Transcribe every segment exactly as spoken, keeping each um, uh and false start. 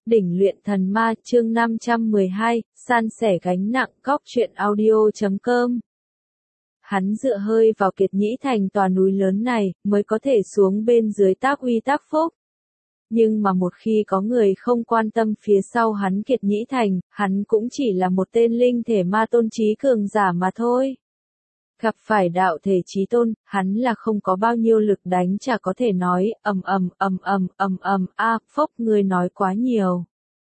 Đỉnh luyện thần ma chương năm trăm mười hai, san sẻ gánh nặng cóc truyện audio chấm com. Hắn dựa hơi vào Kiệt Nhĩ Thành tòa núi lớn này, mới có thể xuống bên dưới tác uy tác phúc. Nhưng mà một khi có người không quan tâm phía sau hắn Kiệt Nhĩ Thành, hắn cũng chỉ là một tên linh thể ma tôn trí cường giả mà thôi. Gặp phải đạo thể chí tôn, hắn là không có bao nhiêu lực đánh chả có thể nói, ầm ầm ầm ầm ầm ầm a, phốc ngươi nói quá nhiều.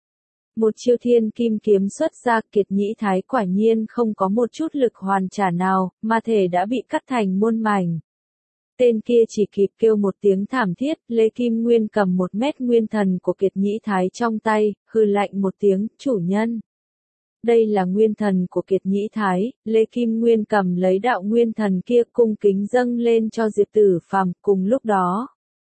Một chiêu thiên kim kiếm xuất ra, Kiệt Nhĩ Thái quả nhiên không có một chút lực hoàn trả nào, mà thể đã bị cắt thành muôn mảnh. Tên kia chỉ kịp kêu một tiếng thảm thiết, Lê Kim Nguyên cầm một mét nguyên thần của Kiệt Nhĩ Thái trong tay, hừ lạnh một tiếng, chủ nhân. Đây là nguyên thần của Kiệt Nhĩ Thái, Lê Kim Nguyên cầm lấy đạo nguyên thần kia cung kính dâng lên cho Diệp Tử Phàm. Cùng lúc đó,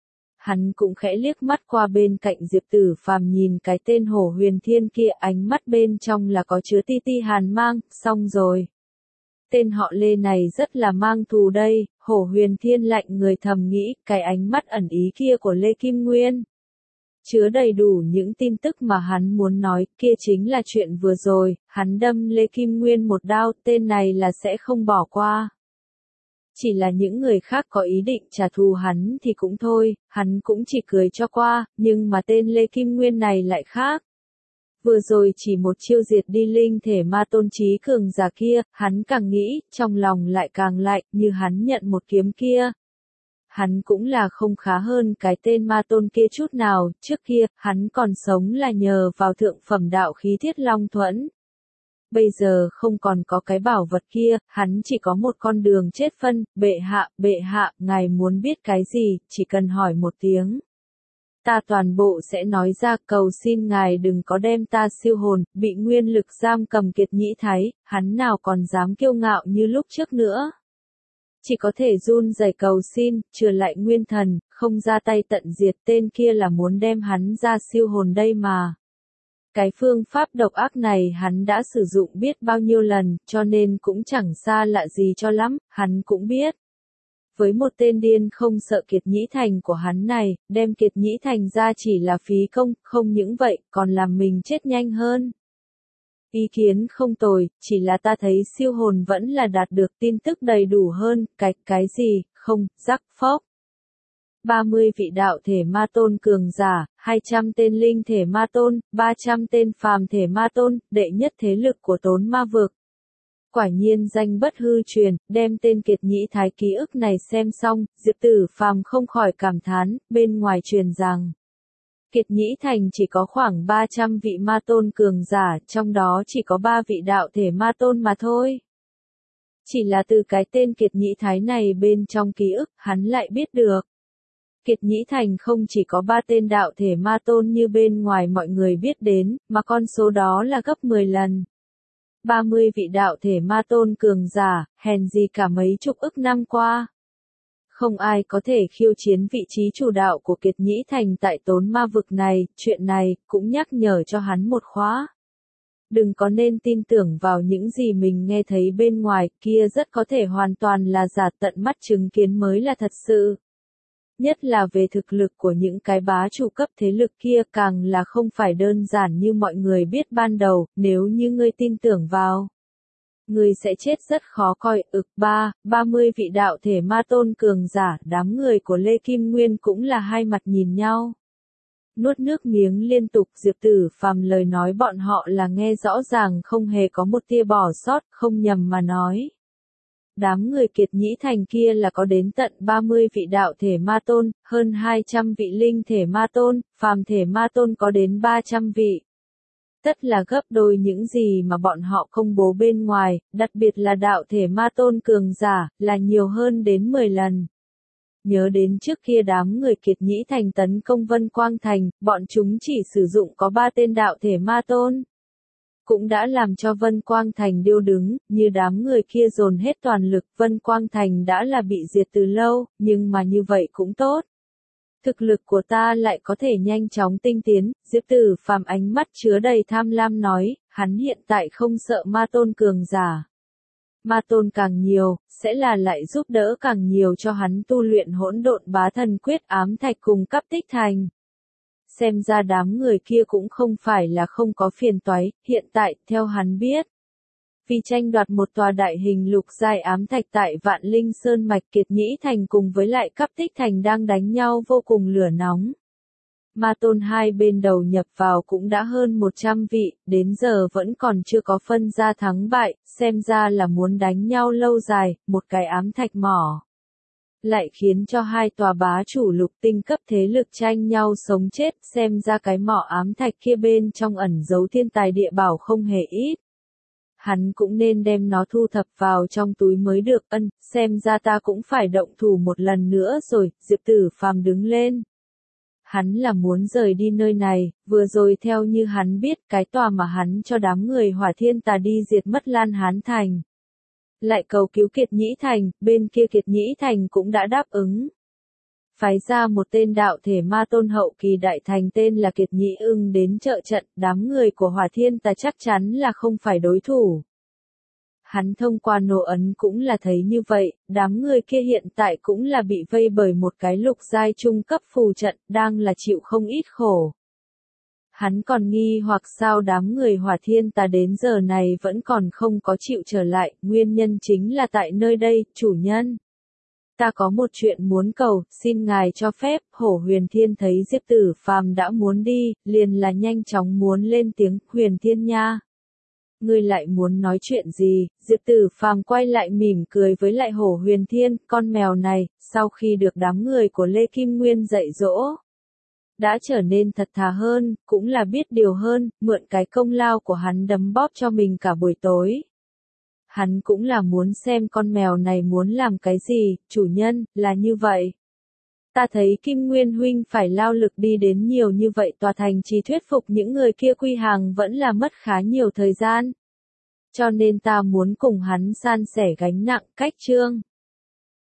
hắn cũng khẽ liếc mắt qua bên cạnh Diệp Tử Phàm, nhìn cái tên Hổ Huyền Thiên kia, ánh mắt bên trong là có chứa ti ti hàn mang. Xong rồi, tên họ Lê này rất là mang thù đây. Hổ Huyền Thiên lạnh người thầm nghĩ, cái ánh mắt ẩn ý kia của Lê Kim Nguyên chứa đầy đủ những tin tức mà hắn muốn nói, kia chính là chuyện vừa rồi, hắn đâm Lê Kim Nguyên một đao, tên này là sẽ không bỏ qua. Chỉ là những người khác có ý định trả thù hắn thì cũng thôi, hắn cũng chỉ cười cho qua, nhưng mà tên Lê Kim Nguyên này lại khác. Vừa rồi chỉ một chiêu diệt đi linh thể ma tôn trí cường giả kia, hắn càng nghĩ, trong lòng lại càng lạnh, như hắn nhận một kiếm kia. Hắn cũng là không khá hơn cái tên ma tôn kia chút nào, trước kia, hắn còn sống là nhờ vào thượng phẩm đạo khí Thiết Long Thuẫn. Bây giờ không còn có cái bảo vật kia, hắn chỉ có một con đường chết phân, bệ hạ, bệ hạ, ngài muốn biết cái gì, chỉ cần hỏi một tiếng. Ta toàn bộ sẽ nói ra, cầu xin ngài đừng có đem ta siêu hồn, bị nguyên lực giam cầm Kiệt Nhĩ Thái, hắn nào còn dám kiêu ngạo như lúc trước nữa. Chỉ có thể run rẩy cầu xin, trừ lại nguyên thần, không ra tay tận diệt, tên kia là muốn đem hắn ra siêu hồn đây mà. Cái phương pháp độc ác này hắn đã sử dụng biết bao nhiêu lần, cho nên cũng chẳng xa lạ gì cho lắm, hắn cũng biết. Với một tên điên không sợ Kiệt Nhĩ Thành của hắn này, đem Kiệt Nhĩ Thành ra chỉ là phí công, không những vậy, còn làm mình chết nhanh hơn. Ý kiến không tồi, chỉ là ta thấy siêu hồn vẫn là đạt được tin tức đầy đủ hơn, cái, cái gì, không, rắc phóc. ba mươi vị đạo thể ma tôn cường giả, hai trăm tên linh thể ma tôn, ba trăm tên phàm thể ma tôn, đệ nhất thế lực của Tốn Ma Vực. Quả nhiên danh bất hư truyền, đem tên Kiệt Nhĩ Thái ký ức này xem xong, Diệp Tử Phàm không khỏi cảm thán, bên ngoài truyền rằng Kiệt Nhĩ Thành chỉ có khoảng ba trăm vị ma tôn cường giả, trong đó chỉ có ba vị đạo thể ma tôn mà thôi. Chỉ là từ cái tên Kiệt Nhĩ Thái này bên trong ký ức, hắn lại biết được. Kiệt Nhĩ Thành không chỉ có ba tên đạo thể ma tôn như bên ngoài mọi người biết đến, mà con số đó là gấp mười lần. ba mươi vị đạo thể ma tôn cường giả, hèn gì cả mấy chục ức năm qua. Không ai có thể khiêu chiến vị trí chủ đạo của Kiệt Nhĩ Thành tại Tốn Ma Vực này, chuyện này cũng nhắc nhở cho hắn một khóa. Đừng có nên tin tưởng vào những gì mình nghe thấy bên ngoài, kia rất có thể hoàn toàn là giả, tận mắt chứng kiến mới là thật sự. Nhất là về thực lực của những cái bá chủ cấp thế lực kia càng là không phải đơn giản như mọi người biết ban đầu, nếu như ngươi tin tưởng vào. Ngươi sẽ chết rất khó coi, ực ba, ba mươi vị đạo thể ma tôn cường giả, đám người của Lê Kim Nguyên cũng là hai mặt nhìn nhau. Nuốt nước miếng liên tục, Diệp Tử Phàm lời nói bọn họ là nghe rõ ràng, không hề có một tia bỏ sót, không nhầm mà nói. Đám người Kiệt Nhĩ Thành kia là có đến tận ba mươi vị đạo thể ma tôn, hơn hai trăm vị linh thể ma tôn, phàm thể ma tôn có đến ba trăm vị. Tất là gấp đôi những gì mà bọn họ công bố bên ngoài, đặc biệt là đạo thể ma tôn cường giả, là nhiều hơn đến mười lần. Nhớ đến trước kia đám người Kiệt Nhĩ Thành tấn công Vân Quang Thành, bọn chúng chỉ sử dụng có ba tên đạo thể ma tôn. Cũng đã làm cho Vân Quang Thành điêu đứng, như đám người kia dồn hết toàn lực, Vân Quang Thành đã là bị diệt từ lâu, nhưng mà như vậy cũng tốt. Thực lực của ta lại có thể nhanh chóng tinh tiến, Diệp Tử Phàm ánh mắt chứa đầy tham lam nói, hắn hiện tại không sợ ma tôn cường giả. Ma tôn càng nhiều, sẽ là lại giúp đỡ càng nhiều cho hắn tu luyện hỗn độn bá thần quyết ám thạch cùng cấp tích thành. xem ra đám người kia cũng không phải là không có phiền toái, hiện tại, theo hắn biết. Vì tranh đoạt một tòa đại hình lục giai ám thạch tại Vạn Linh Sơn mạch Kiệt Nhĩ Thành cùng với lại Cáp Tích Thành đang đánh nhau vô cùng lửa nóng. Ma tôn hai bên đầu nhập vào cũng đã hơn một trăm vị, đến giờ vẫn còn chưa có phân ra thắng bại, xem ra là muốn đánh nhau lâu dài, một cái ám thạch mỏ. Lại khiến cho hai tòa bá chủ lục tinh cấp thế lực tranh nhau sống chết, xem ra cái mỏ ám thạch kia bên trong ẩn giấu thiên tài địa bảo không hề ít. Hắn cũng nên đem nó thu thập vào trong túi mới được. Ân, xem ra ta cũng phải động thủ một lần nữa rồi. Diệp Tử Phàm đứng lên. Hắn là muốn rời đi nơi này, vừa rồi theo như hắn biết cái tòa mà hắn cho đám người Hỏa Thiên Tà đi diệt mất Lan Hán Thành. Lại cầu cứu Kiệt Nhĩ Thành, bên kia Kiệt Nhĩ Thành cũng đã đáp ứng. Phái ra một tên đạo thể ma tôn hậu kỳ đại thành tên là Kiệt Nhĩ Ưng đến trợ trận, đám người của Hỏa Thiên Tà chắc chắn là không phải đối thủ. Hắn thông qua nổ ấn cũng là thấy như vậy, đám người kia hiện tại cũng là bị vây bởi một cái lục giai trung cấp phù trận, đang là chịu không ít khổ. Hắn còn nghi hoặc sao đám người Hỏa Thiên Tà đến giờ này vẫn còn không có chịu trở lại, nguyên nhân chính là tại nơi đây, chủ nhân. Ta có một chuyện muốn cầu, xin ngài cho phép. Hổ Huyền Thiên thấy Diệp Tử Phàm đã muốn đi, liền là nhanh chóng muốn lên tiếng. Huyền Thiên nha, ngươi lại muốn nói chuyện gì? Diệp Tử Phàm quay lại mỉm cười với lại Hổ Huyền Thiên, con mèo này, sau khi được đám người của Lê Kim Nguyên dạy dỗ, đã trở nên thật thà hơn, cũng là biết điều hơn, mượn cái công lao của hắn đấm bóp cho mình cả buổi tối. Hắn cũng là muốn xem con mèo này muốn làm cái gì, chủ nhân, là như vậy. Ta thấy Kim Nguyên huynh phải lao lực đi đến nhiều như vậy tòa thành chỉ thuyết phục những người kia quy hàng vẫn là mất khá nhiều thời gian. Cho nên ta muốn cùng hắn san sẻ gánh nặng. Cách chương